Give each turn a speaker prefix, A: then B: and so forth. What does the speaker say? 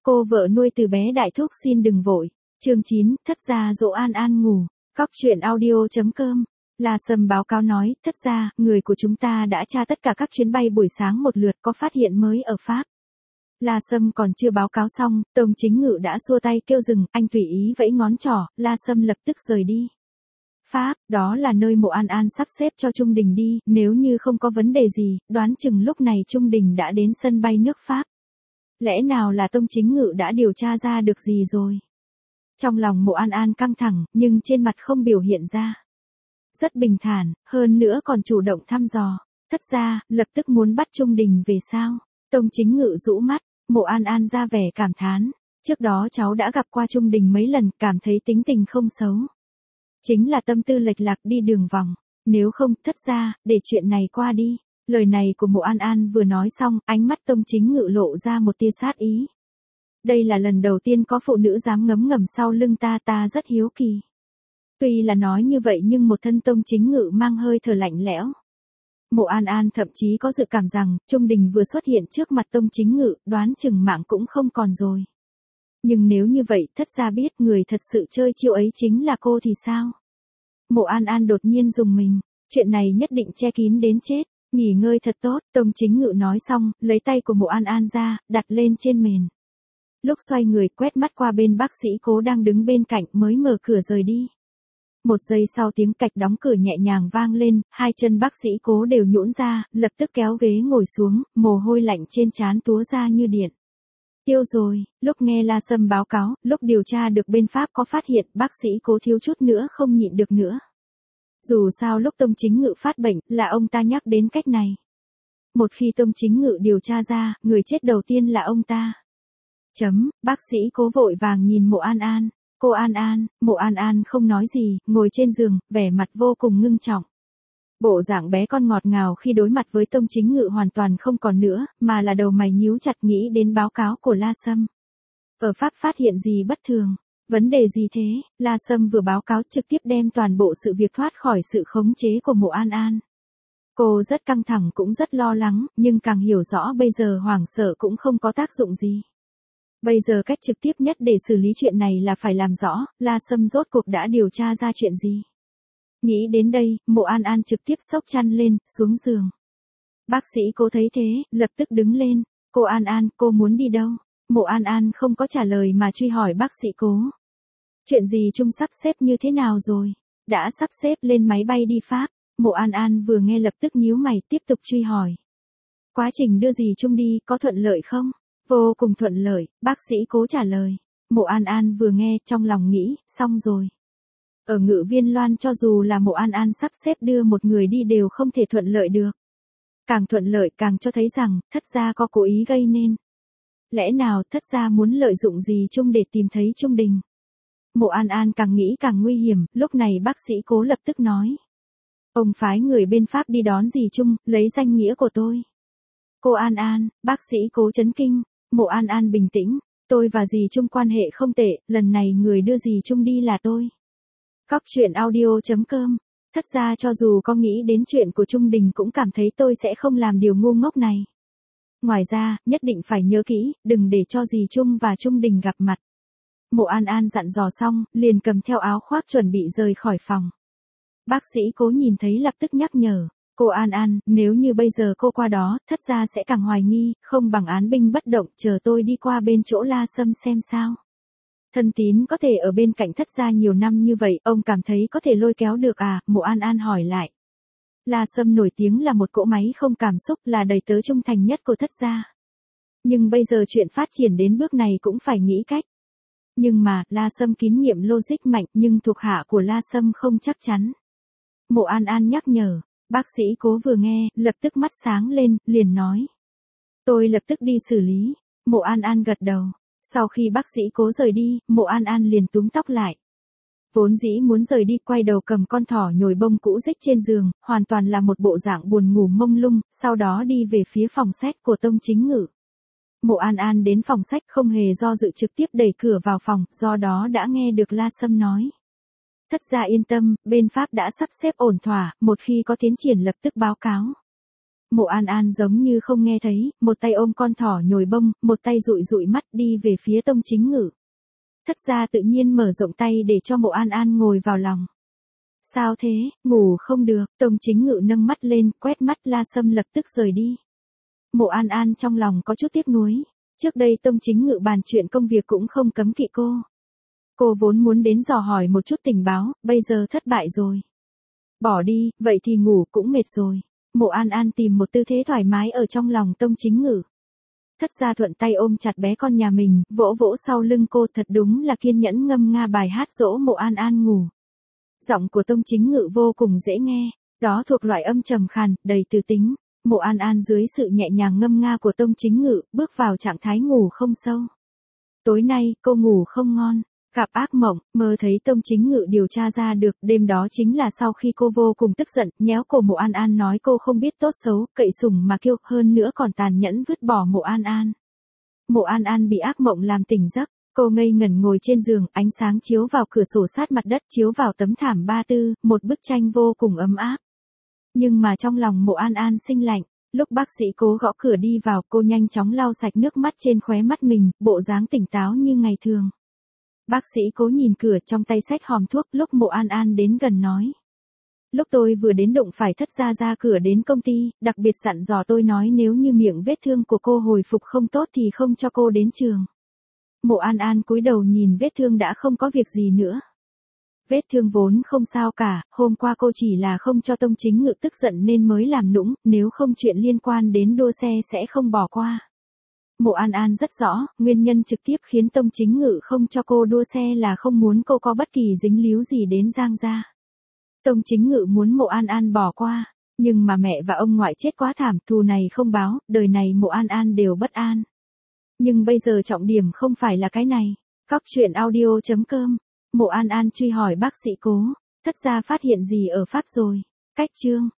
A: Cô vợ nuôi từ bé đại thúc xin đừng vội. Chương 9, thất gia dỗ An An ngủ. Cóc truyện audio.com. La Sâm báo cáo nói, thất gia, người của chúng ta đã tra tất cả các chuyến bay buổi sáng một lượt có phát hiện mới ở Pháp. La Sâm còn chưa báo cáo xong, Tông Chính Ngự đã xua tay kêu dừng, anh tùy ý vẫy ngón trỏ, La Sâm lập tức rời đi. Pháp, đó là nơi Mộ An An sắp xếp cho Trung Đình đi, nếu như không có vấn đề gì, đoán chừng lúc này Trung Đình đã đến sân bay nước Pháp. Lẽ nào là Tông Chính Ngự đã điều tra ra được gì rồi? Trong lòng Mộ An An căng thẳng, nhưng trên mặt không biểu hiện ra. Rất bình thản, hơn nữa còn chủ động thăm dò. Thất gia, lập tức muốn bắt Trung Đình về sao? Tông Chính Ngự rũ mắt, Mộ An An ra vẻ cảm thán. Trước đó cháu đã gặp qua Trung Đình mấy lần, cảm thấy tính tình không xấu. Chính là tâm tư lệch lạc đi đường vòng. Nếu không, thất gia, để chuyện này qua đi. Lời này của Mộ An An vừa nói xong, ánh mắt Tông Chính Ngự lộ ra một tia sát ý. Đây là lần đầu tiên có phụ nữ dám ngấm ngầm sau lưng ta rất hiếu kỳ. Tuy là nói như vậy nhưng một thân Tông Chính Ngự mang hơi thở lạnh lẽo. Mộ An An thậm chí có dự cảm rằng, Trung Đình vừa xuất hiện trước mặt Tông Chính Ngự, đoán chừng mạng cũng không còn rồi. Nhưng nếu như vậy, thất gia biết người thật sự chơi chiêu ấy chính là cô thì sao? Mộ An An đột nhiên rùng mình, chuyện này nhất định che kín đến chết, nghỉ ngơi thật tốt, Tông Chính Ngự nói xong, lấy tay của Mộ An An ra, đặt lên trên mền. Lúc xoay người quét mắt qua bên bác sĩ Cố đang đứng bên cạnh mới mở cửa rời đi. Một giây sau tiếng cạch đóng cửa nhẹ nhàng vang lên, hai chân bác sĩ Cố đều nhũn ra, lập tức kéo ghế ngồi xuống, mồ hôi lạnh trên trán túa ra như điện. Tiêu rồi, lúc nghe La Sâm báo cáo, lúc điều tra được bên Pháp có phát hiện bác sĩ Cố thiếu chút nữa không nhịn được nữa. Dù sao lúc Tông Chính Ngự phát bệnh, là ông ta nhắc đến cách này. Một khi Tông Chính Ngự điều tra ra, người chết đầu tiên là ông ta. Bác sĩ Cố vội vàng nhìn Mộ An An. Cô An An, Mộ An An không nói gì, ngồi trên giường, vẻ mặt vô cùng ngưng trọng. Bộ dạng bé con ngọt ngào khi đối mặt với Tông Chính Ngự hoàn toàn không còn nữa, mà là đầu mày nhíu chặt nghĩ đến báo cáo của La Sâm. Ở Pháp phát hiện gì bất thường? Vấn đề gì thế? La Sâm vừa báo cáo trực tiếp đem toàn bộ sự việc thoát khỏi sự khống chế của Mộ An An. Cô rất căng thẳng cũng rất lo lắng, nhưng càng hiểu rõ bây giờ hoảng sợ cũng không có tác dụng gì. Bây giờ cách trực tiếp nhất để xử lý chuyện này là phải làm rõ, La Sâm rốt cuộc đã điều tra ra chuyện gì. Nghĩ đến đây, Mộ An An trực tiếp xốc chăn lên, xuống giường. Bác sĩ Cố thấy thế, lập tức đứng lên. Cô An An, cô muốn đi đâu? Mộ An An không có trả lời mà truy hỏi bác sĩ Cố. Chuyện gì Trung sắp xếp như thế nào rồi? Đã sắp xếp lên máy bay đi Pháp. Mộ An An vừa nghe lập tức nhíu mày tiếp tục truy hỏi. Quá trình đưa dì Trung đi có thuận lợi không? Vô cùng thuận lợi, bác sĩ Cố trả lời. Mộ An An vừa nghe trong lòng nghĩ, xong rồi. Ở Ngự Viên Loan cho dù là Mộ An An sắp xếp đưa một người đi đều không thể thuận lợi được. Càng thuận lợi càng cho thấy rằng, thất gia có cố ý gây nên. Lẽ nào thất gia muốn lợi dụng dì Trung để tìm thấy Trung Đình? Mộ An An càng nghĩ càng nguy hiểm, lúc này bác sĩ Cố lập tức nói. Ông phái người bên Pháp đi đón dì Trung, lấy danh nghĩa của tôi. Cô An An, bác sĩ Cố chấn kinh. Mộ An An bình tĩnh, tôi và dì Trung quan hệ không tệ, lần này người đưa dì Trung đi là tôi. Cóc truyện audio.com. Thất gia cho dù có nghĩ đến chuyện của Trung Đình cũng cảm thấy tôi sẽ không làm điều ngu ngốc này. Ngoài ra, nhất định phải nhớ kỹ, đừng để cho dì Trung và Trung Đình gặp mặt. Mộ An An dặn dò xong, liền cầm theo áo khoác chuẩn bị rời khỏi phòng. Bác sĩ Cố nhìn thấy lập tức nhắc nhở. Cô An An, nếu như bây giờ cô qua đó, thất gia sẽ càng hoài nghi, không bằng án binh bất động, chờ tôi đi qua bên chỗ La Sâm xem sao. Thân tín có thể ở bên cạnh thất gia nhiều năm như vậy, ông cảm thấy có thể lôi kéo được à? Mộ An An hỏi lại. La Sâm nổi tiếng là một cỗ máy không cảm xúc, là đầy tớ trung thành nhất của thất gia. Nhưng bây giờ chuyện phát triển đến bước này cũng phải nghĩ cách. Nhưng mà, La Sâm kinh nghiệm logic mạnh, nhưng thuộc hạ của La Sâm không chắc chắn. Mộ An An nhắc nhở. Bác sĩ Cố vừa nghe, lập tức mắt sáng lên, liền nói. Tôi lập tức đi xử lý. Mộ An An gật đầu. Sau khi bác sĩ Cố rời đi, Mộ An An liền túm tóc lại. Vốn dĩ muốn rời đi, quay đầu cầm con thỏ nhồi bông cũ rích trên giường, hoàn toàn là một bộ dạng buồn ngủ mông lung, sau đó đi về phía phòng sách của Tông Chính Ngự. Mộ An An đến phòng sách không hề do dự trực tiếp đẩy cửa vào phòng, do đó đã nghe được La Sâm nói. Thất gia yên tâm, bên Pháp đã sắp xếp ổn thỏa, một khi có tiến triển lập tức báo cáo. Mộ An An giống như không nghe thấy, một tay ôm con thỏ nhồi bông, một tay dụi dụi mắt đi về phía Tông Chính Ngự. Thất gia tự nhiên mở rộng tay để cho Mộ An An ngồi vào lòng. Sao thế, ngủ không được, Tông Chính Ngự nâng mắt lên, quét mắt La Sâm lập tức rời đi. Mộ An An trong lòng có chút tiếc nuối, trước đây Tông Chính Ngự bàn chuyện công việc cũng không cấm kỵ cô. Cô vốn muốn đến dò hỏi một chút tình báo, bây giờ thất bại rồi. Bỏ đi, vậy thì ngủ cũng mệt rồi. Mộ An An tìm một tư thế thoải mái ở trong lòng Tông Chính Ngự. Thất gia thuận tay ôm chặt bé con nhà mình, vỗ vỗ sau lưng cô, thật đúng là kiên nhẫn ngâm nga bài hát dỗ Mộ An An ngủ. Giọng của Tông Chính Ngự vô cùng dễ nghe, đó thuộc loại âm trầm khàn, đầy từ tính. Mộ An An dưới sự nhẹ nhàng ngâm nga của Tông Chính Ngự, bước vào trạng thái ngủ không sâu. Tối nay, cô ngủ không ngon, gặp ác mộng, mơ thấy Tông Chính Ngự điều tra ra được, đêm đó chính là sau khi cô vô cùng tức giận, nhéo cổ Mộ An An nói cô không biết tốt xấu, cậy sủng mà kêu, hơn nữa còn tàn nhẫn vứt bỏ Mộ An An. Mộ An An bị ác mộng làm tỉnh giấc, cô ngây ngẩn ngồi trên giường, ánh sáng chiếu vào cửa sổ sát mặt đất, chiếu vào tấm thảm ba tư, một bức tranh vô cùng ấm áp. Nhưng mà trong lòng Mộ An An sinh lạnh, lúc bác sĩ cố gõ cửa đi vào, cô nhanh chóng lau sạch nước mắt trên khóe mắt mình, bộ dáng tỉnh táo như ngày thường. Bác sĩ cố nhìn cửa, trong tay xách hòm thuốc, lúc Mộ An An đến gần nói. Lúc tôi vừa đến đụng phải thất gia ra cửa đến công ty, đặc biệt dặn dò tôi nói nếu như miệng vết thương của cô hồi phục không tốt thì không cho cô đến trường. Mộ An An cúi đầu nhìn vết thương đã không có việc gì nữa. Vết thương vốn không sao cả, hôm qua cô chỉ là không cho Tông Chính Ngự tức giận nên mới làm nũng, nếu không chuyện liên quan đến đua xe sẽ không bỏ qua. Mộ An An rất rõ, nguyên nhân trực tiếp khiến Tông Chính Ngự không cho cô đua xe là không muốn cô có bất kỳ dính líu gì đến Giang gia. Tông Chính Ngự muốn Mộ An An bỏ qua, nhưng mà mẹ và ông ngoại chết quá thảm, thù này không báo, đời này Mộ An An đều bất an. Nhưng bây giờ trọng điểm không phải là cái này. Cóc truyện audio.com. Mộ An An truy hỏi bác sĩ cố, thất gia phát hiện gì ở Pháp rồi. Cách chương.